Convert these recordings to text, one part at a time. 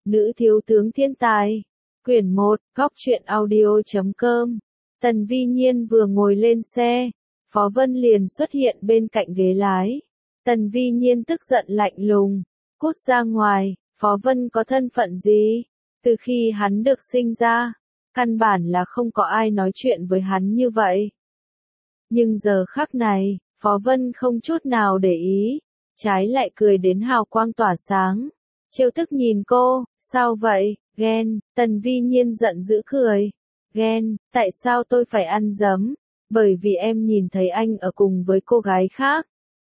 Nữ thiếu tướng thiên tài. Quyển 1, góc truyện audio.com. Tần Vi Nhiên vừa ngồi lên xe, Phó Vân liền xuất hiện bên cạnh ghế lái. Tần Vi Nhiên tức giận lạnh lùng, cút ra ngoài, Phó Vân có thân phận gì? Từ khi hắn được sinh ra, căn bản là không có ai nói chuyện với hắn như vậy. Nhưng giờ khắc này, Phó Vân không chút nào để ý, trái lại cười đến hào quang tỏa sáng. Trêu tức nhìn cô, sao vậy, ghen, Tần Vi Nhiên giận dữ cười. Ghen, tại sao tôi phải ăn dấm? Bởi vì em nhìn thấy anh ở cùng với cô gái khác.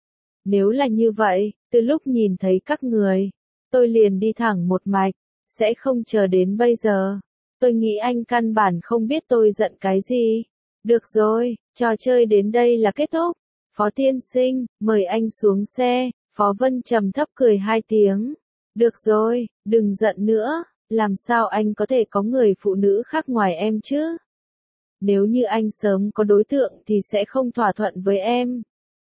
Nếu là như vậy, từ lúc nhìn thấy các người, tôi liền đi thẳng một mạch, sẽ không chờ đến bây giờ. Tôi nghĩ anh căn bản không biết tôi giận cái gì. Được rồi, trò chơi đến đây là kết thúc. Phó tiên sinh, mời anh xuống xe. Phó Vân trầm thấp cười 2 tiếng. Được rồi, đừng giận nữa, làm sao anh có thể có người phụ nữ khác ngoài em chứ? Nếu như anh sớm có đối tượng thì sẽ không thỏa thuận với em.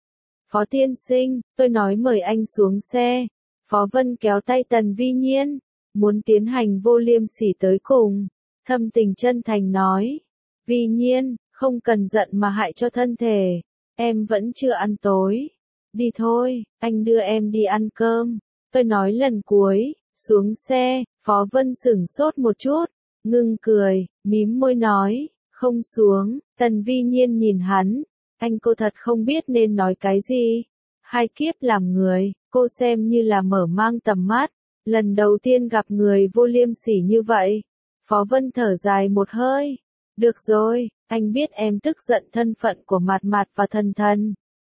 Phó tiên sinh, tôi nói mời anh xuống xe. Phó Vân kéo tay Tần Vi Nhiên, muốn tiến hành vô liêm sỉ tới cùng. Thâm tình chân thành nói, Vi Nhiên, không cần giận mà hại cho thân thể. Em vẫn chưa ăn tối. Đi thôi, anh đưa em đi ăn cơm. Tôi nói lần cuối, xuống xe. Phó Vân sửng sốt một chút, ngưng cười, mím môi nói, không xuống. Tần Vi Nhiên nhìn hắn, anh cô thật không biết nên nói cái gì. 2 kiếp làm người, cô xem như là mở mang tầm mắt, lần đầu tiên gặp người vô liêm sỉ như vậy. Phó Vân thở dài một hơi, được rồi, anh biết em tức giận thân phận của Mạt Mạt và Thần Thần.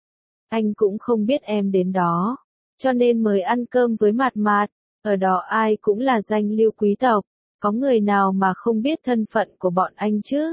Anh cũng không biết em đến đó, cho nên mời ăn cơm với Mạt Mạt, ở đó ai cũng là danh lưu quý tộc, có người nào mà không biết thân phận của bọn anh chứ?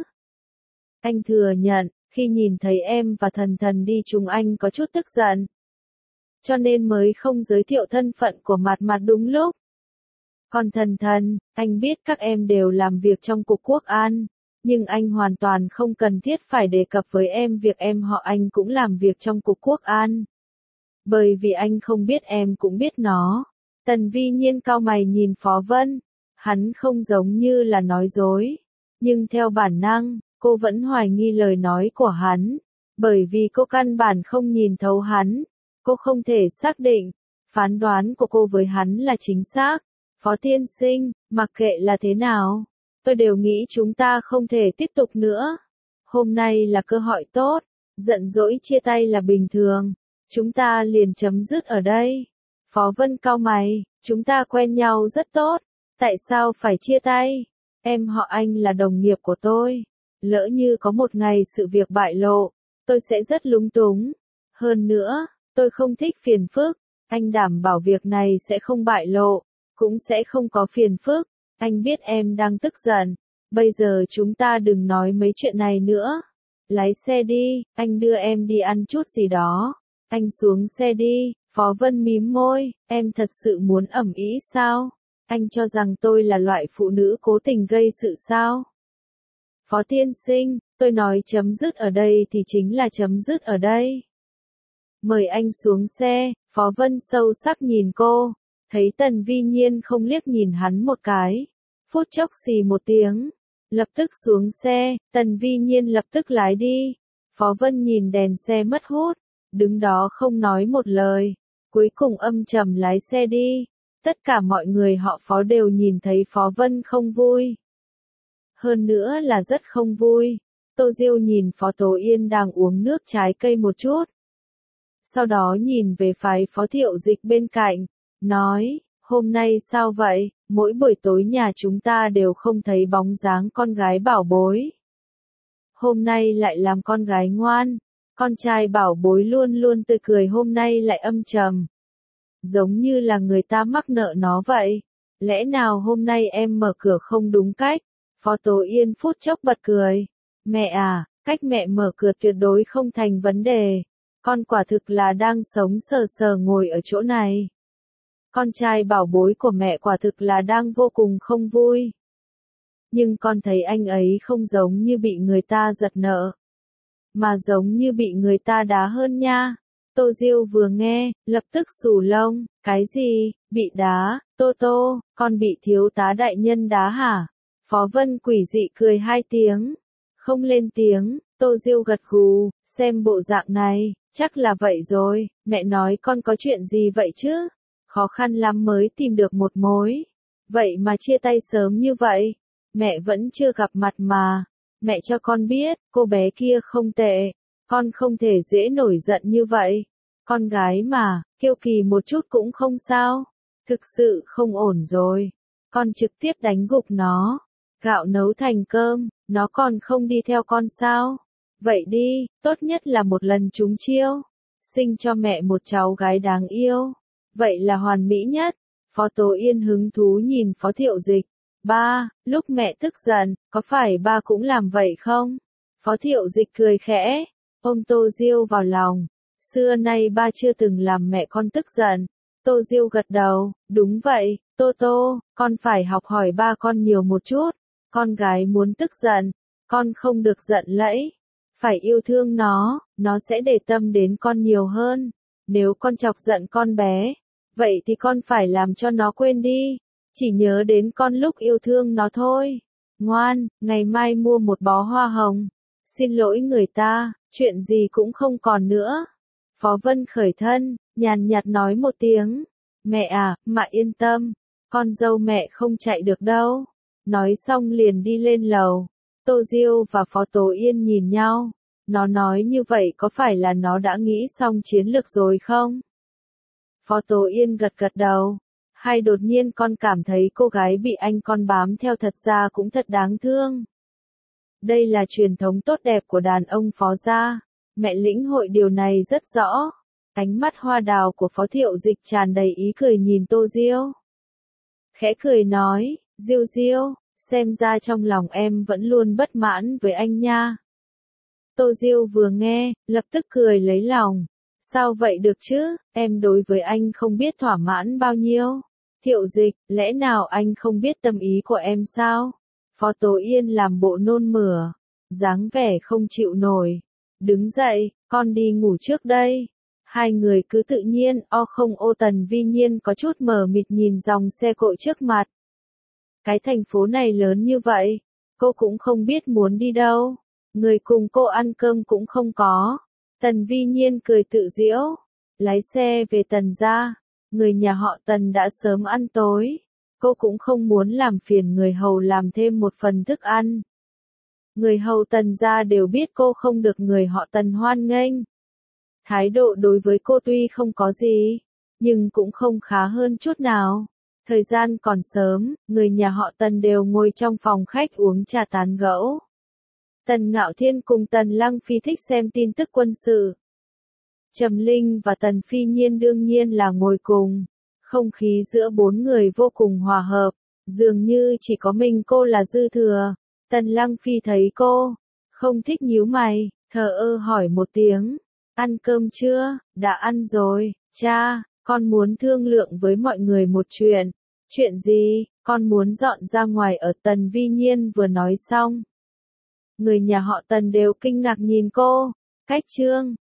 Anh thừa nhận, khi nhìn thấy em và Thần Thần đi chung anh có chút tức giận. Cho nên mới không giới thiệu thân phận của Mạt Mạt đúng lúc. Còn Thần Thần, anh biết các em đều làm việc trong Cục Quốc an, nhưng anh hoàn toàn không cần thiết phải đề cập với em việc em họ anh cũng làm việc trong Cục Quốc an. Bởi vì anh không biết em cũng biết nó. Tần Vi Nhiên cau mày nhìn Phó Vân, hắn không giống như là nói dối, nhưng theo bản năng, cô vẫn hoài nghi lời nói của hắn, bởi vì cô căn bản không nhìn thấu hắn, cô không thể xác định, phán đoán của cô với hắn là chính xác. Phó tiên sinh, mặc kệ là thế nào, tôi đều nghĩ chúng ta không thể tiếp tục nữa. Hôm nay là cơ hội tốt, giận dỗi chia tay là bình thường, chúng ta liền chấm dứt ở đây. Phó Vân cau mày, chúng ta quen nhau rất tốt, tại sao phải chia tay? Em họ anh là đồng nghiệp của tôi, lỡ như có một ngày sự việc bại lộ, tôi sẽ rất lúng túng. Hơn nữa, tôi không thích phiền phức, anh đảm bảo việc này sẽ không bại lộ, cũng sẽ không có phiền phức. Anh biết em đang tức giận, bây giờ chúng ta đừng nói mấy chuyện này nữa. Lái xe đi, anh đưa em đi ăn chút gì đó. Anh xuống xe đi. Phó Vân mím môi, em thật sự muốn ầm ĩ sao? Anh cho rằng tôi là loại phụ nữ cố tình gây sự sao? Phó tiên sinh, tôi nói chấm dứt ở đây thì chính là chấm dứt ở đây. Mời anh xuống xe. Phó Vân sâu sắc nhìn cô, thấy Tần Vi Nhiên không liếc nhìn hắn một cái. Phút chốc xì một tiếng, lập tức xuống xe. Tần Vi Nhiên lập tức lái đi. Phó Vân nhìn đèn xe mất hút, đứng đó không nói một lời, cuối cùng âm trầm lái xe đi. Tất cả mọi người họ Phó đều nhìn thấy Phó Vân không vui. Hơn nữa là rất không vui. Tô Diêu nhìn Phó Tố Yên đang uống nước trái cây một chút. Sau đó nhìn về phái Phó Thiệu Dịch bên cạnh, nói, hôm nay sao vậy, mỗi buổi tối nhà chúng ta đều không thấy bóng dáng con gái bảo bối. Hôm nay lại làm con gái ngoan. Con trai bảo bối luôn luôn tươi cười hôm nay lại âm trầm. Giống như là người ta mắc nợ nó vậy. Lẽ nào hôm nay em mở cửa không đúng cách? Phó Tố Yên phút chốc bật cười. Mẹ à, cách mẹ mở cửa tuyệt đối không thành vấn đề. Con quả thực là đang sống sờ sờ ngồi ở chỗ này. Con trai bảo bối của mẹ quả thực là đang vô cùng không vui. Nhưng con thấy anh ấy không giống như bị người ta giật nợ, mà giống như bị người ta đá hơn nha. Tô Diêu vừa nghe, lập tức xù lông, cái gì, bị đá, Tô Tô, con bị thiếu tá đại nhân đá hả? Phó Vân quỷ dị cười hai tiếng. Không lên tiếng, Tô Diêu gật gù, xem bộ dạng này, chắc là vậy rồi, mẹ nói con có chuyện gì vậy chứ? Khó khăn lắm mới tìm được một mối. Vậy mà chia tay sớm như vậy, mẹ vẫn chưa gặp mặt mà. Mẹ cho con biết, cô bé kia không tệ, con không thể dễ nổi giận như vậy. Con gái mà, kiêu kỳ một chút cũng không sao. Thực sự không ổn rồi. Con trực tiếp đánh gục nó. Gạo nấu thành cơm, nó còn không đi theo con sao? Vậy đi, tốt nhất là một lần trúng chiêu. Sinh cho mẹ một cháu gái đáng yêu. Vậy là hoàn mỹ nhất. Phó Tố Yên hứng thú nhìn Phó Thiệu Dịch. Ba, lúc mẹ tức giận, có phải ba cũng làm vậy không? Phó Thiệu Dịch cười khẽ, ôm Tô Diêu vào lòng. Xưa nay ba chưa từng làm mẹ con tức giận. Tô Diêu gật đầu, đúng vậy, Tô Tô, con phải học hỏi ba con nhiều một chút. Con gái muốn tức giận, con không được giận lẫy. Phải yêu thương nó sẽ để tâm đến con nhiều hơn. Nếu con chọc giận con bé, vậy thì con phải làm cho nó quên đi. Chỉ nhớ đến con lúc yêu thương nó thôi. Ngoan, ngày mai mua một bó hoa hồng. Xin lỗi người ta, chuyện gì cũng không còn nữa. Phó Vân khởi thân, nhàn nhạt nói một tiếng. Mẹ à, mà yên tâm, con dâu mẹ không chạy được đâu. Nói xong liền đi lên lầu. Tô Diêu và Phó Tố Yên nhìn nhau. Nó nói như vậy có phải là nó đã nghĩ xong chiến lược rồi không? Phó Tố Yên gật gật đầu. Hay đột nhiên con cảm thấy cô gái bị anh con bám theo thật ra cũng thật đáng thương. Đây là truyền thống tốt đẹp của đàn ông Phó gia. Mẹ lĩnh hội điều này rất rõ. Ánh mắt hoa đào của Phó Thiệu Dịch tràn đầy ý cười nhìn Tô Diêu. Khẽ cười nói, Diêu Diêu, xem ra trong lòng em vẫn luôn bất mãn với anh nha. Tô Diêu vừa nghe, lập tức cười lấy lòng. Sao vậy được chứ, em đối với anh không biết thỏa mãn bao nhiêu. Thiệu Dịch, lẽ nào anh không biết tâm ý của em sao? Phó Tố Yên làm bộ nôn mửa, dáng vẻ không chịu nổi. Đứng dậy, con đi ngủ trước đây. Hai người cứ tự nhiên, không Tần Vi Nhiên có chút mờ mịt nhìn dòng xe cộ trước mặt. Cái thành phố này lớn như vậy, cô cũng không biết muốn đi đâu. Người cùng cô ăn cơm cũng không có. Tần Vi Nhiên cười tự giễu, lái xe về Tần gia. Người nhà họ Tần đã sớm ăn tối. Cô cũng không muốn làm phiền người hầu làm thêm một phần thức ăn. Người hầu Tần gia đều biết cô không được người họ Tần hoan nghênh. Thái độ đối với cô tuy không có gì, nhưng cũng không khá hơn chút nào. Thời gian còn sớm, người nhà họ Tần đều ngồi trong phòng khách uống trà tán gẫu. Tần Ngạo Thiên cùng Tần Lăng Phi thích xem tin tức quân sự. Trầm Linh và Tần Phi Nhiên đương nhiên là ngồi cùng. Không khí giữa bốn người vô cùng hòa hợp, dường như chỉ có mình cô là dư thừa. Tần Lăng Phi thấy cô không thích nhíu mày, thờ ơ hỏi một tiếng, ăn cơm chưa? Đã ăn rồi, cha, con muốn thương lượng với mọi người một chuyện. Chuyện gì? Con muốn dọn ra ngoài ở. Tần Vi Nhiên vừa nói xong. Người nhà họ Tần đều kinh ngạc nhìn cô. Cách Trương,